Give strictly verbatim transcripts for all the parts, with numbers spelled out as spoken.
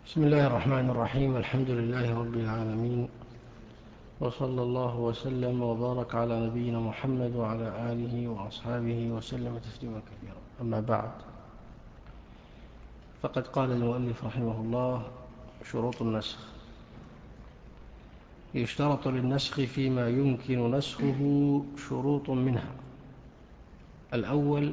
بسم الله الرحمن الرحيم. الحمد لله رب العالمين، وصلى الله وسلم وبارك على نبينا محمد وعلى آله وأصحابه وسلم تسليما كثيرا. أما بعد، فقد قال المؤلف رحمه الله: شروط النسخ. يشترط للنسخ فيما يمكن نسخه شروط منها: الأول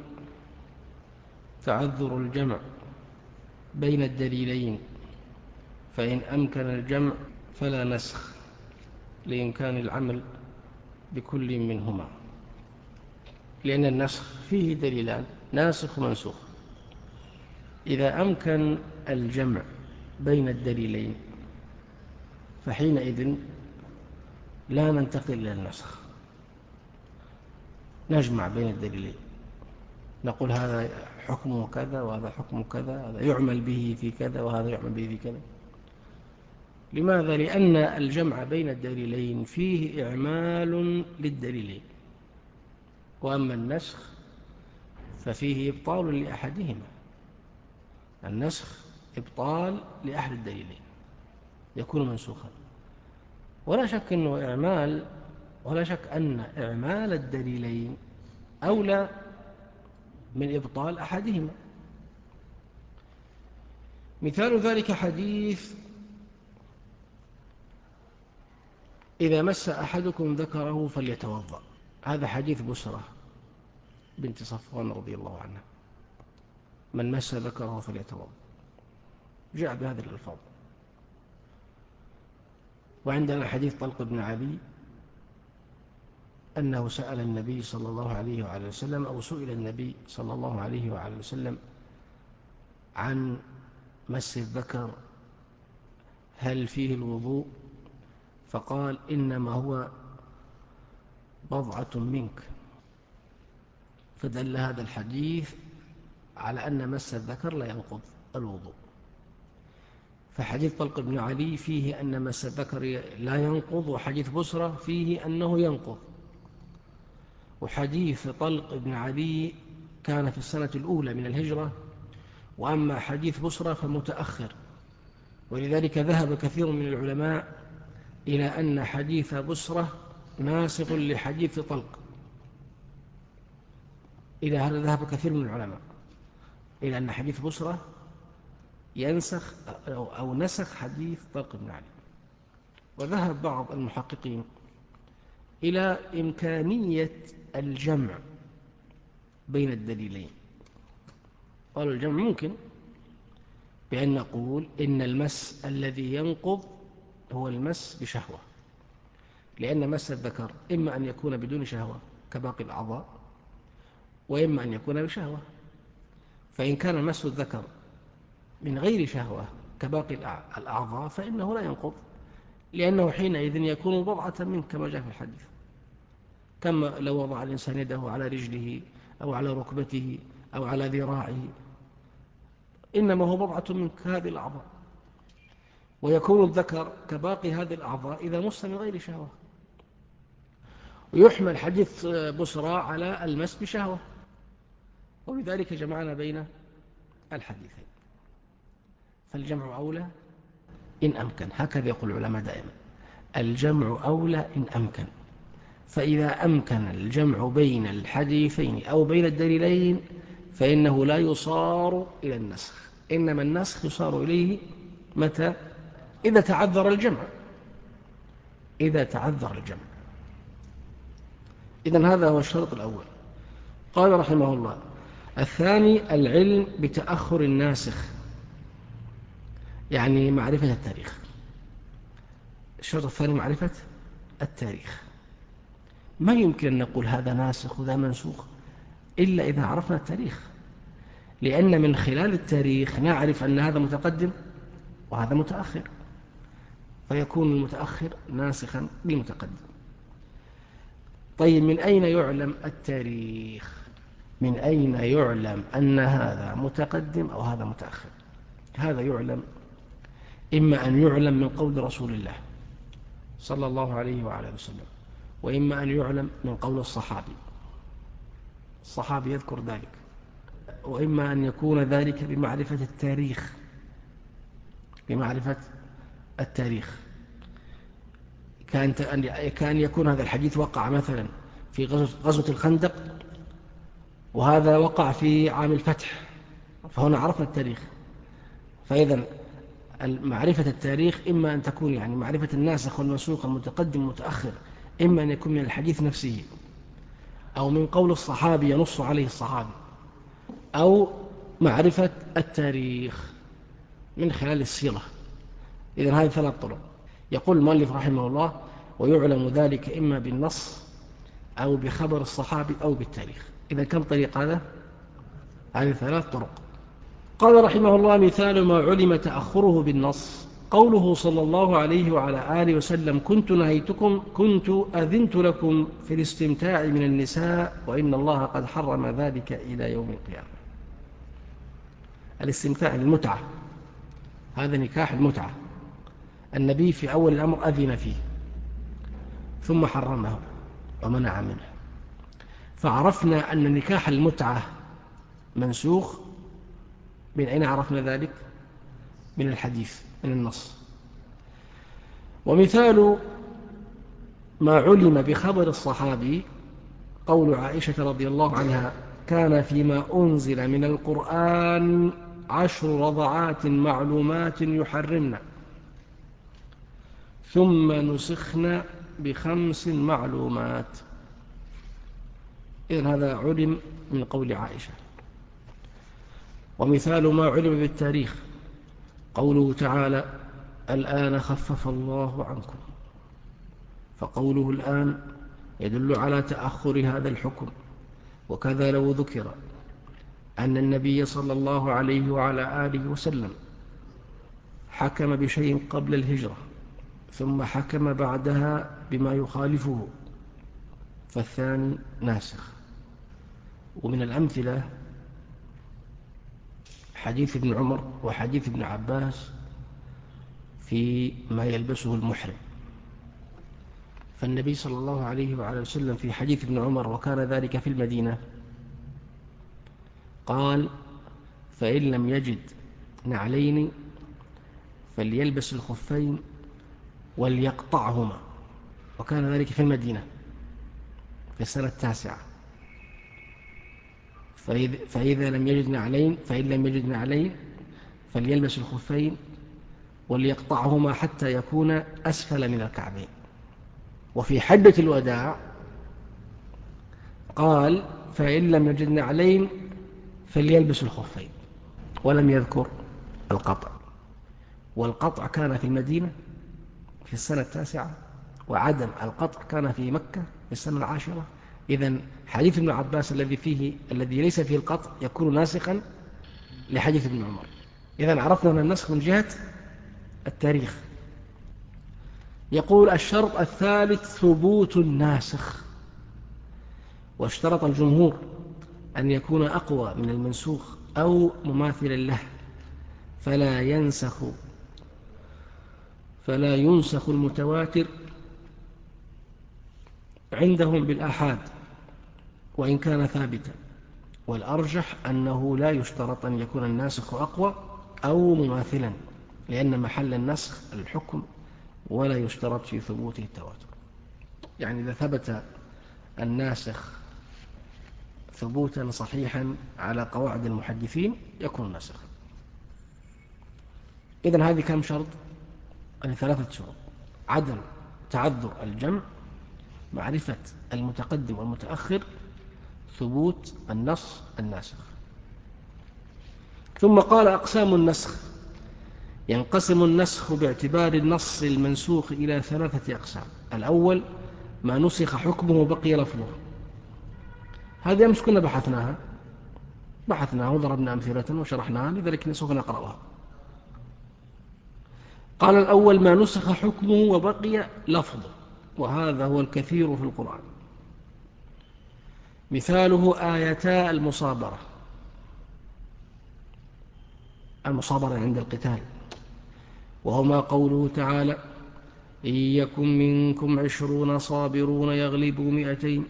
تعذر الجمع بين الدليلين، فإن أمكن الجمع فلا نسخ لإمكان العمل بكل منهما، لأن النسخ فيه دليلان: ناسخ ومنسوخ. إذا أمكن الجمع بين الدليلين فحينئذ لا ننتقل إلى النسخ، نجمع بين الدليلين، نقول هذا حكمه كذا وهذا حكمه كذا، هذا يعمل به في كذا وهذا يعمل به في كذا. لماذا؟ لأن الجمع بين الدليلين فيه إعمال للدليلين، وأما النسخ ففيه إبطال لأحدهما. النسخ إبطال لأحد الدليلين، يكون منسوخا. ولا شك أنه إعمال ولا شك أن إعمال الدليلين أولى من إبطال أحدهما. مثال ذلك حديث: إذا مس أحدكم ذكره فليتوضأ. هذا حديث بسرة بنت صفوان رضي الله عنها: من مس ذكره فليتوضأ، جاء بهذه الألفاظ. وعندنا حديث طلق بن علي أنه سأل النبي صلى الله عليه وعلى وسلم، أو سئل النبي صلى الله عليه وعلى وسلم عن مس الذكر هل فيه الوضوء؟ فقال: إنما هو بضعة منك. فدل هذا الحديث على أن مس الذكر لا ينقض الوضوء. فحديث طلق بن علي فيه أن مس الذكر لا ينقض، وحديث بسرة فيه أنه ينقض. وحديث طلق بن علي كان في السنة الأولى من الهجرة، وأما حديث بسرة فمتأخر، ولذلك ذهب كثير من العلماء إلى أن حديث بسرة ناسخ لحديث طلق. إلى هذا ذهب كثير من العلماء، إلى أن حديث بسرة ينسخ أو نسخ حديث طلق بن علي. وذهب بعض المحققين إلى إمكانية الجمع بين الدليلين، قالوا الجمع ممكن، بأن نقول إن المس الذي ينقض هو المس بشهوة، لأن مس الذكر إما أن يكون بدون شهوة كباقي الأعضاء، وإما أن يكون بشهوة. فإن كان مس الذكر من غير شهوة كباقي الأعضاء فإنه لا ينقض، لأنه حينئذ يكون بضعة منه كما جاء في الحديث، كما لو وضع الإنسان يده على رجله أو على ركبته أو على ذراعه، إنما هو بضعة من هذه الأعضاء. ويكون الذكر كباقي هذه الأعضاء إذا مس من غير شهوة. ويحمل حديث بسرى على المس بشهوة، وبذلك جمعنا بين الحديثين. فالجمع أولى إن أمكن، هكذا يقول العلماء دائما: الجمع أولى إن أمكن. فإذا أمكن الجمع بين الحديثين أو بين الدليلين فإنه لا يصار إلى النسخ، إنما النسخ يصار إليه متى؟ إذا تعذر الجمع. إذا تعذر الجمع. إذن هذا هو الشرط الأول. قال رحمه الله: الثاني العلم بتأخر الناسخ، يعني معرفة التاريخ. الشرط الثاني معرفة التاريخ. ما يمكن أن نقول هذا ناسخ وذا منسوخ إلا إذا عرفنا التاريخ، لأن من خلال التاريخ نعرف أن هذا متقدم وهذا متأخر، فيكون المتأخر ناسخا للمتقدم. طيب، من أين يعلم التاريخ؟ من أين يعلم أن هذا متقدم أو هذا متأخر؟ هذا يعلم إما أن يعلم من قول رسول الله صلى الله عليه وعلى وسلم، وإما أن يعلم من قول الصحابي، الصحابي يذكر ذلك، وإما أن يكون ذلك بمعرفة التاريخ، في معرفة التاريخ. كان كان يكون هذا الحديث وقع مثلا في غزوة الخندق، وهذا وقع في عام الفتح، فهنا عرفنا التاريخ. فإذا معرفة التاريخ إما أن تكون يعني معرفة الناسخ والمنسوخ المتقدم والمتأخر، إما أن يكون من الحديث نفسه، أو من قول الصحابي ينص عليه الصحابي، أو معرفة التاريخ من خلال السيرة. إذن هذه ثلاث طرق. يقول المؤلف رحمه الله: ويعلم ذلك إما بالنص أو بخبر الصحابي أو بالتاريخ. إذا كم طريق هذا؟ هذه ثلاث طرق. قال رحمه الله: مثال ما علم تأخره بالنص قوله صلى الله عليه وعلى آله وسلم: كنت نهيتكم كنت أذنت لكم في الاستمتاع من النساء وإن الله قد حرم ذلك إلى يوم القيامة. الاستمتاع المتعة، هذا نكاح المتعة، النبي في أول الأمر أذن فيه ثم حرمه ومنع منه. فعرفنا أن نكاح المتعة منسوخ. من أين عرفنا ذلك؟ من الحديث، من النص. ومثال ما علم بخبر الصحابي قول عائشة رضي الله عنها: كان فيما أنزل من القرآن عشر رضعات معلومات يحرمنا ثم نسخن بخمس معلومات. إذن هذا علم من قول عائشة. ومثال ما علم بالتاريخ قوله تعالى: الآن خفف الله عنكم. فقوله الآن يدل على تأخر هذا الحكم. وكذا لو ذكر أن النبي صلى الله عليه وعلى آله وسلم حكم بشيء قبل الهجرة ثم حكم بعدها بما يخالفه، فالثاني ناسخ. ومن الأمثلة حديث ابن عمر وحديث ابن عباس في ما يلبسه المحرم. فالنبي صلى الله عليه وعلى وسلم في حديث ابن عمر، وكان ذلك في المدينة، قال: فإن لم يجد نعلين فليلبس الخفين وليقطعهما. وكان ذلك في المدينة في السنة التاسعة. فإذا لم يجد نعلين فإن لم يجد نعلين فليلبس الخفين وليقطعهما حتى يكون أسفل من الكعبين. وفي حجة الوداع قال: فإن لم يجد نعلين فليلبس الخفين، ولم يذكر القطع. والقطع كان في المدينة في السنة التاسعة، وعدم القطع كان في مكة في السنة العاشرة. إذن حديث ابن عباس الذي فيه الذي ليس فيه القطع يكون ناسخا لحديث ابن عمر. إذن عرفنا أن النسخ من جهة التاريخ. يقول: الشرط الثالث ثبوت الناسخ. واشترط الجمهور أن يكون أقوى من المنسوخ أو مماثلا له، فلا ينسخ فلا ينسخ المتواتر عندهم بالآحاد وإن كان ثابتا. والأرجح أنه لا يشترط أن يكون الناسخ أقوى أو مماثلا، لأن محل النسخ الحكم ولا يشترط في ثبوته التواتر. يعني إذا ثبت الناسخ ثبوتا صحيحا على قواعد المحدثين يكون ناسخا. إذن هذه كم شرط؟ يعني ثلاثة شروط: عدم تعذر الجمع، معرفة المتقدم والمتأخر، ثبوت النص الناسخ. ثم قال: أقسام النسخ. ينقسم النسخ باعتبار النص المنسوخ إلى ثلاثة أقسام. الأول ما نسخ حكمه بقي لفظه. هذه أمس كنا بحثناها بحثناها وضربنا أمثلة وشرحناها، لذلك سوف نقرأها. قال: الأول ما نسخ حكمه وبقي لفظه، وهذا هو الكثير في القرآن. مثاله آيتا المصابرة. المصابرة عند القتال، وهما قوله تعالى: إن يكن منكم عشرون صابرون يغلبوا مئتين.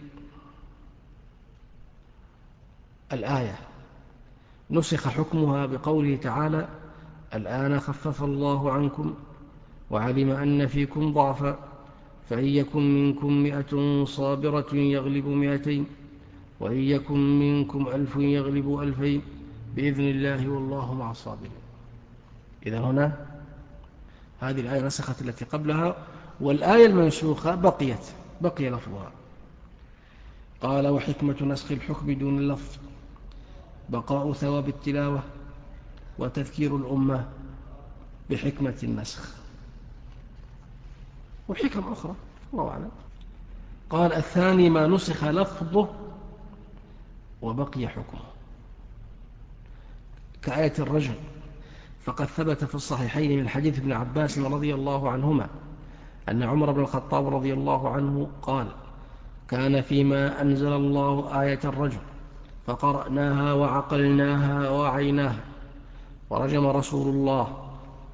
الآية نسخ حكمها بقوله تعالى: الآن خفف الله عنكم وعلم أن فيكم ضعفا فإن يكن منكم مئة صابرة يغلب مئتين وإن يكن منكم ألف يغلب ألفين بإذن الله والله مع الصابرين. إذا هنا هذه الآية نسخت التي قبلها، والآية المنسوخة بقيت بقي لفظها. قال وحكمة نسخ الحكم دون اللفظ بقاء ثواب التلاوة وتذكير الأمة بحكمة النسخ وحكم أخرى الله أعلم. قال الثاني ما نسخ لفظه وبقي حكمه كآية الرجم، فقد ثبت في الصحيحين من حديث ابن عباس رضي الله عنهما أن عمر بن الخطاب رضي الله عنه قال كان فيما أنزل الله آية الرجم فقرأناها وعقلناها ووعيناها ورجم رسول الله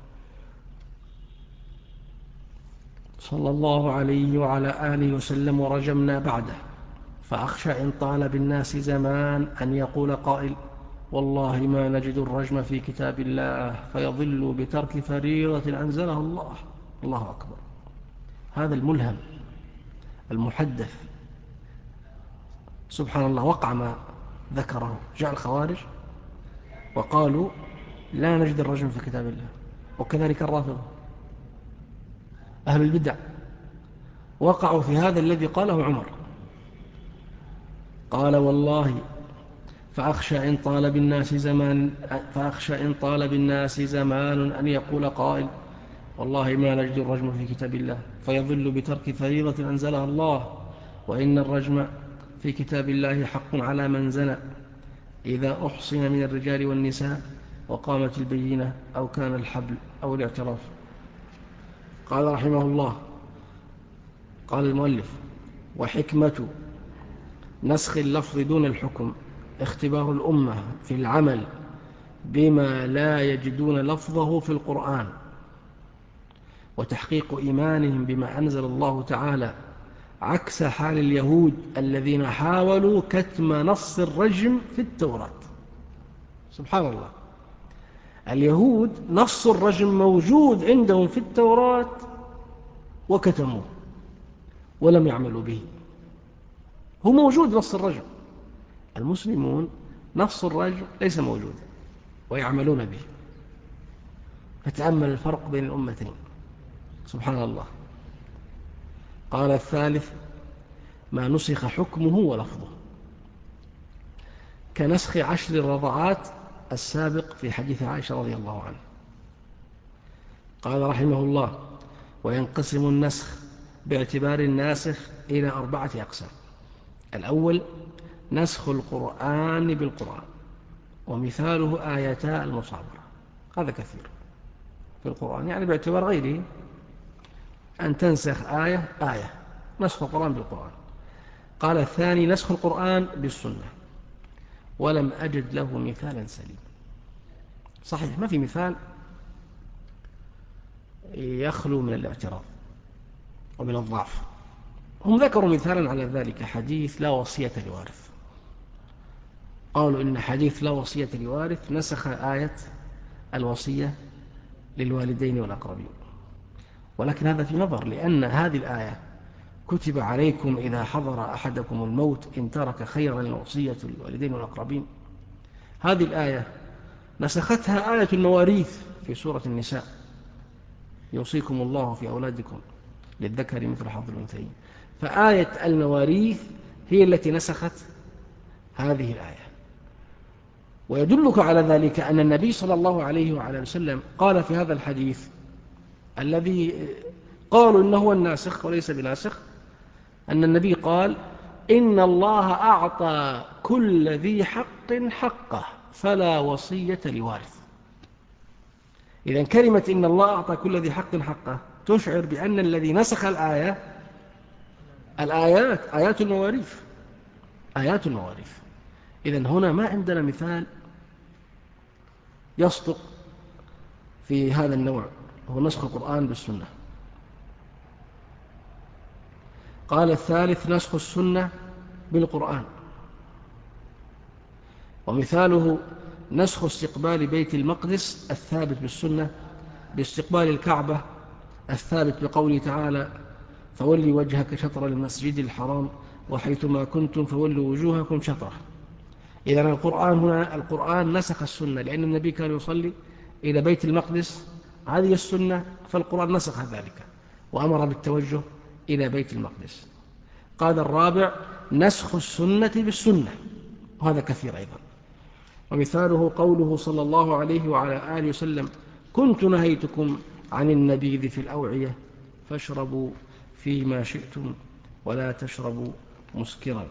صلى الله عليه وعلى آله وسلم ورجمنا بعده، فأخشى إن طال بالناس زمان أن يقول قائل والله ما نجد الرجم في كتاب الله فيضل بترك فريضة أنزلها الله. الله أكبر. هذا الملهم المحدث سبحان الله وقع ما ذكره. جاء الخوارج وقالوا لا نجد الرجم في كتاب الله، وكذلك الرافضة أهل البدع وقعوا في هذا الذي قاله عمر. قال والله فأخشى إن طال بالناس زمان فأخشى إن طال بالناس زمان أن يقول قائل والله ما نجد الرجم في كتاب الله فيضل بترك فريضة أنزلها الله، وإن الرجم في كتاب الله حق على من زنى إذا أحصن من الرجال والنساء وقامت البينة أو كان الحبل أو الاعتراف. قال رحمه الله قال المؤلف وحكمة نسخ اللفظ دون الحكم اختبار الأمة في العمل بما لا يجدون لفظه في القرآن وتحقيق إيمانهم بما أنزل الله تعالى عكس حال اليهود الذين حاولوا كتم نص الرجم في التوراة. سبحان الله، اليهود نص الرجم موجود عندهم في التوراة وكتموه ولم يعملوا به. هو موجود نص الرجم، المسلمون نص الرجم ليس موجودا ويعملون به. فتأمل الفرق بين الأمتين سبحان الله. قال الثالث ما نسخ حكمه ولفظه كنسخ عشر الرضعات السابق في حديث عائشة رضي الله عنه. قال رحمه الله وينقسم النسخ باعتبار الناسخ إلى أربعة أقسام. الأول نسخ القرآن بالقرآن، ومثاله آيتا المصابرة، هذا كثير في القرآن يعني باعتبار غيره أن تنسخ آية آية، نسخ القرآن بالقرآن. قال الثاني نسخ القرآن بالسنة، ولم أجد له مثالا سليما. صحيح ما في مثال يخلو من الاعتراض ومن الضعف. هم ذكروا مثالا على ذلك حديث لا وصية لوارث، قالوا إن حديث لا وصية لوارث نسخ آية الوصية للوالدين والأقربين، ولكن هذا في نظر، لأن هذه الآية كتب عليكم إذا حضر أحدكم الموت إن ترك خيرا الوصية للوالدين والأقربين، هذه الآية نسختها آية المواريث في سورة النساء يوصيكم الله في أولادكم للذكر مثل حظ الأنثيين، فآية المواريث هي التي نسخت هذه الآية. ويدلك على ذلك أن النبي صلى الله عليه وعلى وسلم قال في هذا الحديث الذي قالوا إنه هو الناسخ وليس بناسخ، أن النبي قال إن الله أعطى كل ذي حق حقه فلا وصية لوارث. إذن كلمة إن الله أعطى كل ذي حق حقه تشعر بأن الذي نسخ الآية الآيات آيات المواريث آيات المواريث. إذن هنا ما عندنا مثال يصدق في هذا النوع، هو نسخ القرآن بالسنة. قال الثالث نسخ السنة بالقرآن، ومثاله نسخ استقبال بيت المقدس الثابت بالسنة باستقبال الكعبة الثابت بقوله تعالى فولي وجهك شطر المسجد الحرام وحيثما كنتم فولوا وجوهكم شطره. إذن القرآن هنا القرآن نسخ السنة لأن النبي كان يصلي إلى بيت المقدس، هذه السنة، فالقرآن نسخ ذلك وأمر بالتوجه إلى بيت المقدس. قال الرابع نسخ السنة بالسنة، وهذا كثير أيضا، ومثاله قوله صلى الله عليه وعلى آله وسلم كنت نهيتكم عن النبيذ في الأوعية فاشربوا فيما شئتم ولا تشربوا مسكرا.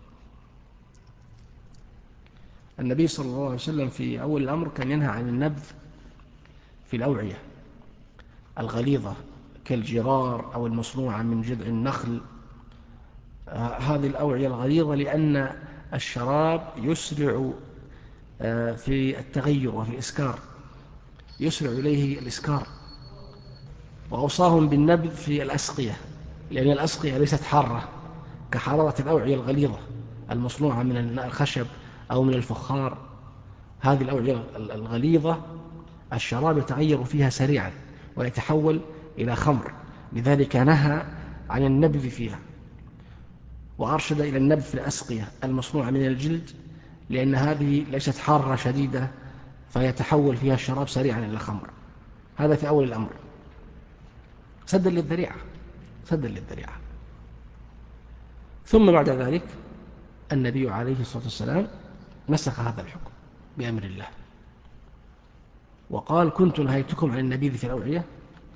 النبي صلى الله عليه وسلم في أول الأمر كان ينهى عن النبذ في الأوعية الغليظة كالجرار أو المصنوعة من جذع النخل، هذه الأوعية الغليظة، لأن الشراب يسرع في التغير وفي الإسكار، يسرع إليه الإسكار. وأوصاهم بالنبذ في الأسقية لأن الأسقية ليست حارة كحرارة الأوعية الغليظة المصنوعة من الخشب أو من الفخار. هذه الأوعية الغليظة الشراب يتغير فيها سريعا ويتحول إلى خمر، لذلك نهى عن النبذ فيها، وأرشد إلى النبذ في الأسقية المصنوعة من الجلد لأن هذه ليست حارة شديدة فيتحول فيها الشراب سريعا إلى الخمر. هذا في أول الأمر سدا للذريعة، سدا للذريعة. ثم بعد ذلك النبي عليه الصلاة والسلام نسخ هذا الحكم بأمر الله وقال كنت نهيتكم عن النبيذ في الأوعية،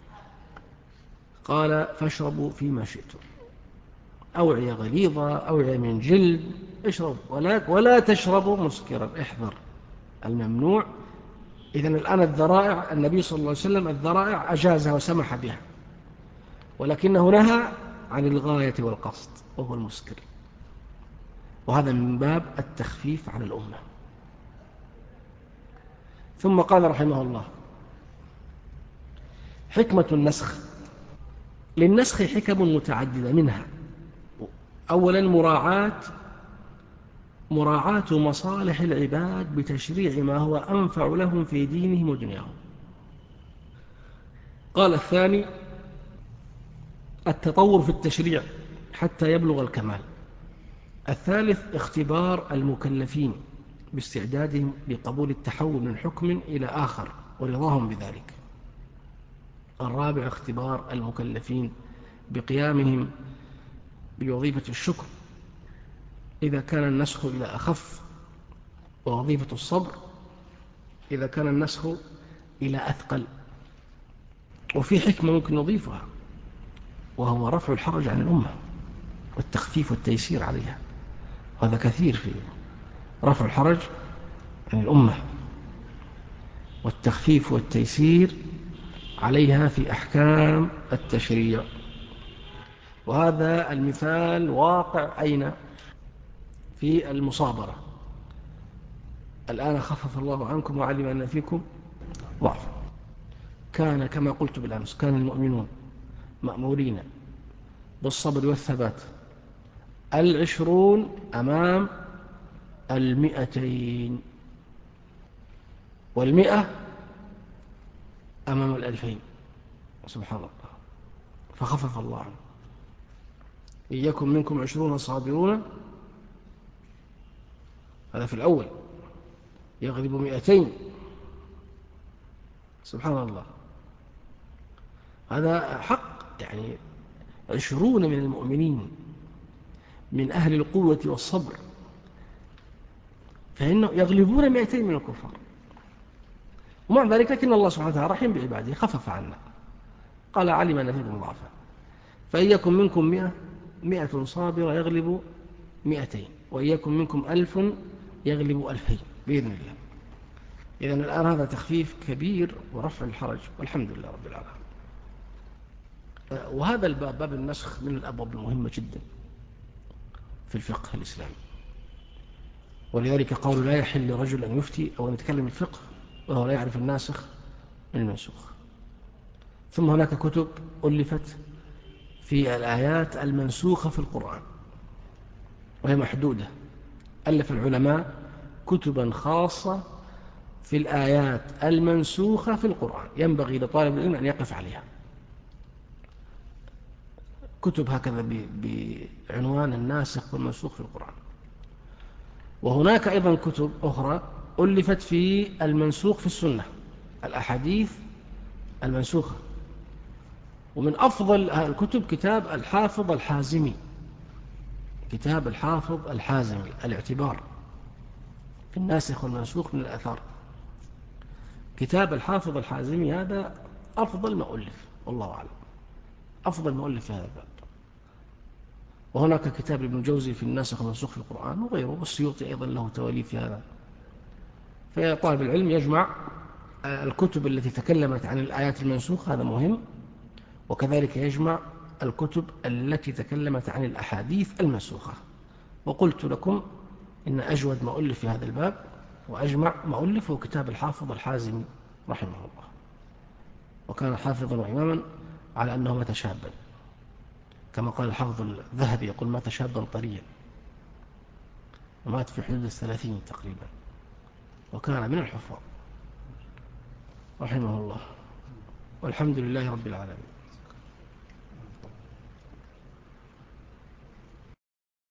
قال فاشربوا فيما شئتم، أوعية غليظة أوعية من جلد اشرب، ولا, ولا تشربوا مسكرا، احذر الممنوع. إذن الآن الذرائع النبي صلى الله عليه وسلم الذرائع أجازها وسمح بها، ولكنه نهى عن الغاية والقصد وهو المسكر، وهذا من باب التخفيف على الأمة. ثم قال رحمه الله حكمة النسخ. للنسخ حكم متعددة، منها أولا مراعاة مراعاة مصالح العباد بتشريع ما هو أنفع لهم في دينهم ودنياهم. قال الثاني التطور في التشريع حتى يبلغ الكمال. الثالث اختبار المكلفين باستعدادهم لقبول التحول من حكم إلى آخر ورضاهم بذلك. الرابع اختبار المكلفين بقيامهم بوظيفة الشكر إذا كان النسخ إلى أخف، ووظيفة الصبر إذا كان النسخ إلى أثقل. وفي حكمة ممكن نضيفها وهو رفع الحرج عن الأمة والتخفيف والتيسير عليها، هذا كثير في رفع الحرج عن الأمة والتخفيف والتيسير عليها في أحكام التشريع. وهذا المثال واقع أين؟ في المصابرة. الآن خفف الله عنكم وعلم أن فيكم ضعف، كان كما قلت بالأمس كان المؤمنون مأمورين بالصبر والثبات، العشرون أمام المئتين، والمئة أمام الألفين، سبحان الله. فخفف الله عنه إن يكن منكم عشرون صابرون، هذا في الأول، يغلب مئتين، سبحان الله. هذا حق، يعني عشرون من المؤمنين من أهل القوة والصبر، فإنه يغلبون مئتين من الكفار. ومع ذلك لكن الله سبحانه وتعالى رحيم بعباده خفف عنا، قال علم أن فيكم ضعفا فإن يكن منكم مئة مئة صابرة يغلب مئتين، وإن يكن منكم ألف يغلب ألفين بإذن الله. إذن الآن هذا تخفيف كبير ورفع الحرج، والحمد لله رب العالمين. وهذا الباب باب النسخ من الأبواب المهمة جدا في الفقه الإسلامي، ولذلك قالوا لا يحل لرجل أن يفتي أو أن يتكلم الفقه وهو لا يعرف الناسخ من المنسوخ. ثم هناك كتب ألفت في الآيات المنسوخة في القرآن وهي محدودة، ألف العلماء كتبا خاصة في الآيات المنسوخة في القرآن، ينبغي لطالب العلم أن يقف عليها. كتب هكذا بعنوان الناسخ والمنسوخ في القرآن. وهناك أيضا كتب أخرى ألفت في المنسوخ في السنة، الأحاديث المنسوخة. ومن أفضل الكتب كتاب الحافظ الحازمي، كتاب الحافظ الحازمي الاعتبار في الناسخ والمنسوخ من الآثار. كتاب الحافظ الحازمي هذا أفضل ما ألف، والله أعلم، أفضل ما ألف في هذا الباب. وهناك كتاب ابن الجوزي في الناسخ والمنسوخ في القرآن وغيره، والسيوطي أيضا له تواليف في هذا. فطالب العلم يجمع الكتب التي تكلمت عن الآيات المنسوخة، هذا مهم، وكذلك يجمع الكتب التي تكلمت عن الأحاديث المنسوخة. وقلت لكم إن أجود ما ألف في هذا الباب وأجمع ما ألف هو كتاب الحافظ الحازمي رحمه الله، وكان حافظا وإماما على أنه مات شابا، كما قال الحافظ الذهبي، يقول مات شابا طريا، ومات في حدود الثلاثين تقريبا، وكان من الحفاظ رحمه الله. والحمد لله رب العالمين.